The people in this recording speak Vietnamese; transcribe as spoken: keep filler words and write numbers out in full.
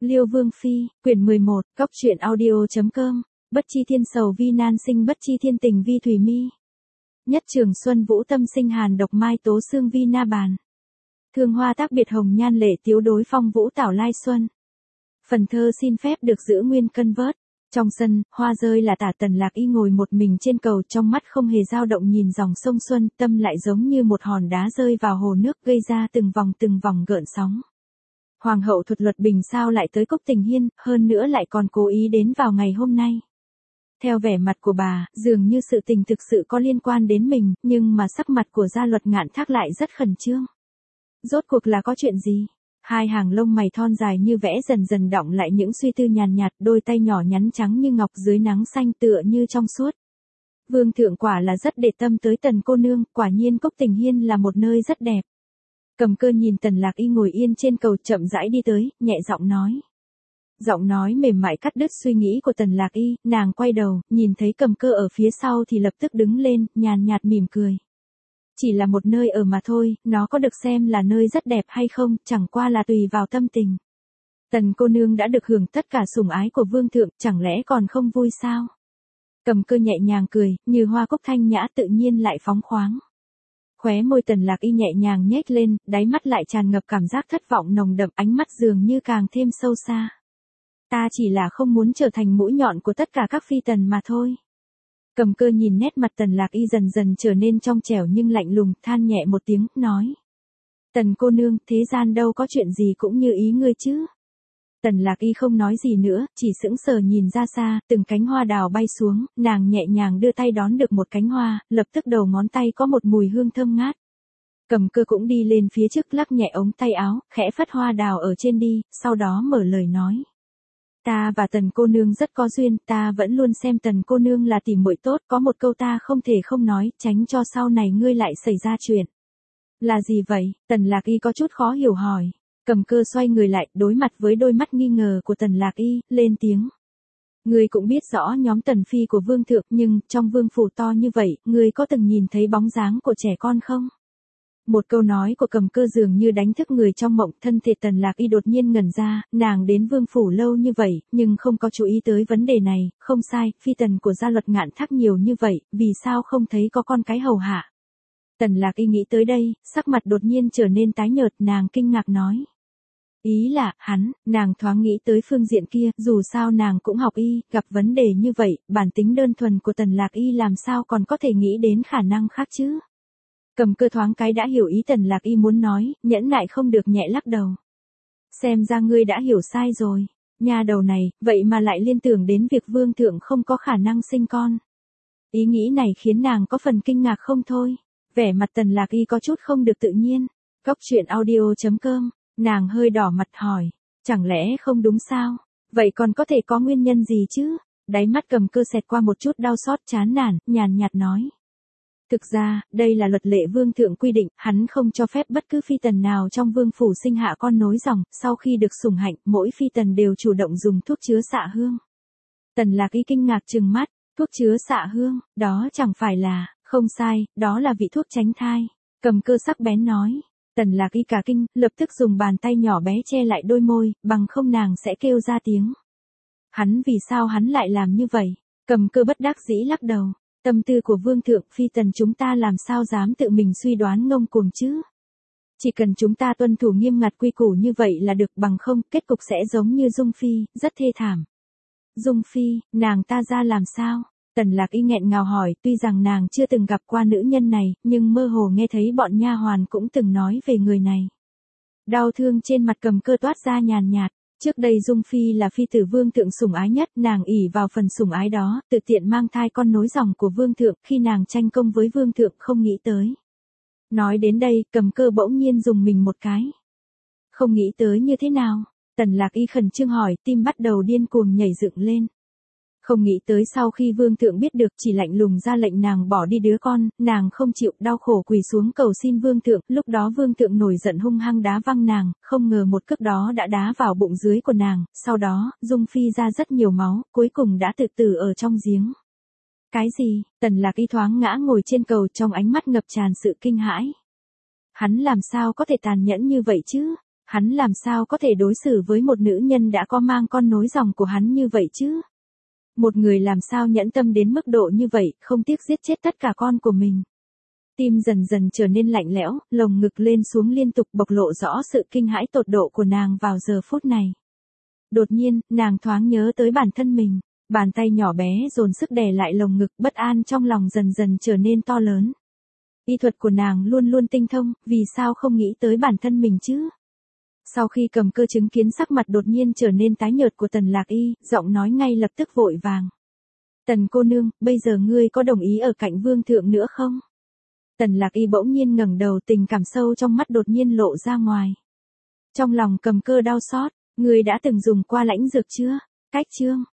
Liêu Vương Phi, quyển mười một, Cốc truyện audio.com, bất chi thiên sầu vi nan sinh bất chi thiên tình vi thủy mi. Nhất trường xuân vũ tâm sinh hàn độc mai tố xương vi na bàn. Thương hoa tác biệt hồng nhan lệ tiếu đối phong vũ tảo lai xuân. Phần thơ xin phép được giữ nguyên cân vớt. Trong sân, hoa rơi là tả Tần Lạc Y ngồi một mình trên cầu, trong mắt không hề dao động nhìn dòng sông xuân, tâm lại giống như một hòn đá rơi vào hồ nước gây ra từng vòng từng vòng gợn sóng. Hoàng hậu Thuật Luật Bình sao lại tới Cốc Tình Hiên, hơn nữa lại còn cố ý đến vào ngày hôm nay. Theo vẻ mặt của bà, dường như sự tình thực sự có liên quan đến mình, nhưng mà sắc mặt của Gia Luật Ngạn Thác lại rất khẩn trương. Rốt cuộc là có chuyện gì? Hai hàng lông mày thon dài như vẽ dần dần đọng lại những suy tư nhàn nhạt, đôi tay nhỏ nhắn trắng như ngọc dưới nắng xanh tựa như trong suốt. Vương thượng quả là rất để tâm tới Tần cô nương, quả nhiên Cốc Tình Hiên là một nơi rất đẹp. Cầm Cơ nhìn Tần Lạc Y ngồi yên trên cầu chậm rãi đi tới, nhẹ giọng nói. Giọng nói mềm mại cắt đứt suy nghĩ của Tần Lạc Y, nàng quay đầu, nhìn thấy Cầm Cơ ở phía sau thì lập tức đứng lên, nhàn nhạt mỉm cười. Chỉ là một nơi ở mà thôi, nó có được xem là nơi rất đẹp hay không, chẳng qua là tùy vào tâm tình. Tần cô nương đã được hưởng tất cả sủng ái của vương thượng, chẳng lẽ còn không vui sao? Cầm Cơ nhẹ nhàng cười, như hoa cúc thanh nhã tự nhiên lại phóng khoáng. Khóe môi Tần Lạc Y nhẹ nhàng nhếch lên, đáy mắt lại tràn ngập cảm giác thất vọng nồng đậm, ánh mắt dường như càng thêm sâu xa. Ta chỉ là không muốn trở thành mũi nhọn của tất cả các phi tần mà thôi. Cầm Cơ nhìn nét mặt Tần Lạc Y dần dần trở nên trong trẻo nhưng lạnh lùng, than nhẹ một tiếng, nói. Tần cô nương, thế gian đâu có chuyện gì cũng như ý ngươi chứ. Tần Lạc Y không nói gì nữa, chỉ sững sờ nhìn ra xa, từng cánh hoa đào bay xuống, nàng nhẹ nhàng đưa tay đón được một cánh hoa, lập tức đầu ngón tay có một mùi hương thơm ngát. Cầm Cơ cũng đi lên phía trước lắc nhẹ ống tay áo, khẽ phất hoa đào ở trên đi, sau đó mở lời nói. Ta và Tần cô nương rất có duyên, ta vẫn luôn xem Tần cô nương là tỉ muội tốt, có một câu ta không thể không nói, tránh cho sau này ngươi lại xảy ra chuyện. Là gì vậy? Tần Lạc Y có chút khó hiểu hỏi. Cầm Cơ xoay người lại, đối mặt với đôi mắt nghi ngờ của Tần Lạc Y, lên tiếng. Ngươi cũng biết rõ nhóm Tần phi của vương thượng, nhưng trong vương phủ to như vậy, ngươi có từng nhìn thấy bóng dáng của trẻ con không? Một câu nói của Cầm Cơ dường như đánh thức người trong mộng, thân thể Tần Lạc Y đột nhiên ngẩn ra, nàng đến vương phủ lâu như vậy, nhưng không có chú ý tới vấn đề này, không sai, phi tần của Gia Luật Ngạn Thác nhiều như vậy, vì sao không thấy có con cái hầu hạ? Tần Lạc Y nghĩ tới đây, sắc mặt đột nhiên trở nên tái nhợt, nàng kinh ngạc nói. Ý là, hắn, nàng thoáng nghĩ tới phương diện kia, dù sao nàng cũng học y, gặp vấn đề như vậy, bản tính đơn thuần của Tần Lạc Y làm sao còn có thể nghĩ đến khả năng khác chứ? Cầm Cơ thoáng cái đã hiểu ý Tần Lạc Y muốn nói, nhẫn nại không được nhẹ lắc đầu. Xem ra ngươi đã hiểu sai rồi, nha đầu này, vậy mà lại liên tưởng đến việc vương thượng không có khả năng sinh con. Ý nghĩ này khiến nàng có phần kinh ngạc không thôi, vẻ mặt Tần Lạc Y có chút không được tự nhiên. Cốc truyện audio.com, nàng hơi đỏ mặt hỏi, chẳng lẽ không đúng sao, vậy còn có thể có nguyên nhân gì chứ? Đáy mắt Cầm Cơ xẹt qua một chút đau xót chán nản, nhàn nhạt nói. Thực ra, đây là luật lệ vương thượng quy định, hắn không cho phép bất cứ phi tần nào trong vương phủ sinh hạ con nối dòng, sau khi được sủng hạnh, mỗi phi tần đều chủ động dùng thuốc chứa xạ hương. Tần Lạc Y kinh ngạc trừng mắt, thuốc chứa xạ hương, đó chẳng phải là, không sai, đó là vị thuốc tránh thai. Cầm Cơ sắc bén nói. Tần Lạc Y cả kinh, lập tức dùng bàn tay nhỏ bé che lại đôi môi, bằng không nàng sẽ kêu ra tiếng. Hắn vì sao hắn lại làm như vậy? Cầm Cơ bất đắc dĩ lắc đầu. Tâm tư của vương thượng, phi tần chúng ta làm sao dám tự mình suy đoán ngông cuồng chứ? Chỉ cần chúng ta tuân thủ nghiêm ngặt quy củ như vậy là được, bằng không, kết cục sẽ giống như Dung Phi, rất thê thảm. Dung Phi, nàng ta ra làm sao? Tần Lạc Y nghẹn ngào hỏi, tuy rằng nàng chưa từng gặp qua nữ nhân này, nhưng mơ hồ nghe thấy bọn nha hoàn cũng từng nói về người này. Đau thương trên mặt Cầm Cơ toát ra nhàn nhạt. Trước đây Dung Phi là phi tử vương thượng sủng ái nhất, nàng ỷ vào phần sủng ái đó, tự tiện mang thai con nối dòng của vương thượng, khi nàng tranh công với vương thượng không nghĩ tới. Nói đến đây, Cầm Cơ bỗng nhiên dùng mình một cái. Không nghĩ tới như thế nào? Tần Lạc Y khẩn trương hỏi, tim bắt đầu điên cuồng nhảy dựng lên. Không nghĩ tới sau khi vương thượng biết được, chỉ lạnh lùng ra lệnh nàng bỏ đi đứa con, nàng không chịu, đau khổ quỳ xuống cầu xin vương thượng, lúc đó vương thượng nổi giận hung hăng đá văng nàng, không ngờ một cước đó đã đá vào bụng dưới của nàng, sau đó, Dung Phi ra rất nhiều máu, cuối cùng đã tự tử ở trong giếng. Cái gì? Tần Lạc Y thoáng ngã ngồi trên cầu, trong ánh mắt ngập tràn sự kinh hãi. Hắn làm sao có thể tàn nhẫn như vậy chứ? Hắn làm sao có thể đối xử với một nữ nhân đã có mang con nối dòng của hắn như vậy chứ? Một người làm sao nhẫn tâm đến mức độ như vậy, không tiếc giết chết tất cả con của mình. Tim dần dần trở nên lạnh lẽo, lồng ngực lên xuống liên tục bộc lộ rõ sự kinh hãi tột độ của nàng vào giờ phút này. Đột nhiên, nàng thoáng nhớ tới bản thân mình, bàn tay nhỏ bé dồn sức đè lại lồng ngực, bất an trong lòng dần dần trở nên to lớn. Y thuật của nàng luôn luôn tinh thông, vì sao không nghĩ tới bản thân mình chứ? Sau khi Cầm Cơ chứng kiến sắc mặt đột nhiên trở nên tái nhợt của Tần Lạc Y, giọng nói ngay lập tức vội vàng. Tần cô nương, bây giờ ngươi có đồng ý ở cạnh vương thượng nữa không? Tần Lạc Y bỗng nhiên ngẩng đầu, tình cảm sâu trong mắt đột nhiên lộ ra ngoài. Trong lòng Cầm Cơ đau xót, ngươi đã từng dùng qua lãnh dược chưa? Cách chương